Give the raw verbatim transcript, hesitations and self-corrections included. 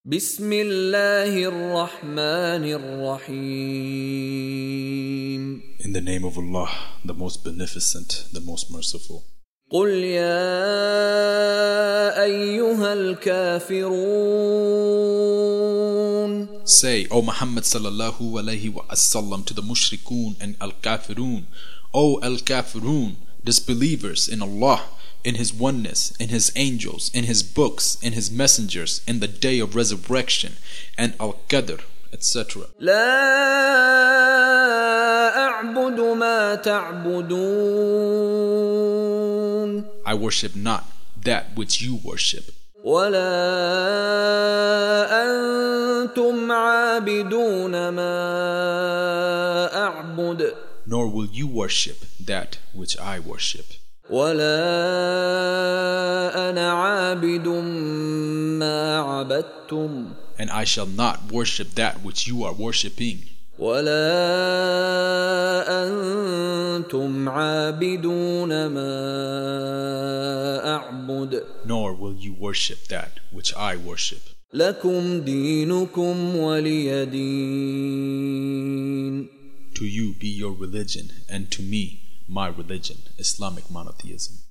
بسم الله الرحمن الرحيم. In the name of Allah, the most beneficent, the most merciful. قل يا أيها الكافرون. Say, O Muhammad sallallahu alayhi wa sallam, to the mushrikun and al-kafirun, O al-kafirun, disbelievers in Allah, in His oneness, in His angels, in His books, in His messengers, in the day of resurrection, and al-qadr, et cetera. لا أعبد ما تعبدون. I worship not that which you worship. ولا أنتم عابدون ما أعبد. Nor will you worship that which I worship. ولا أنا عابد ما عبدتم. And I shall not worship that which you are worshipping. ولا أنتم عابدون ما أعبد. Nor will you worship that which I worship. لكم دينكم ولي دين. To you be your religion, and to me my religion, Islamic monotheism.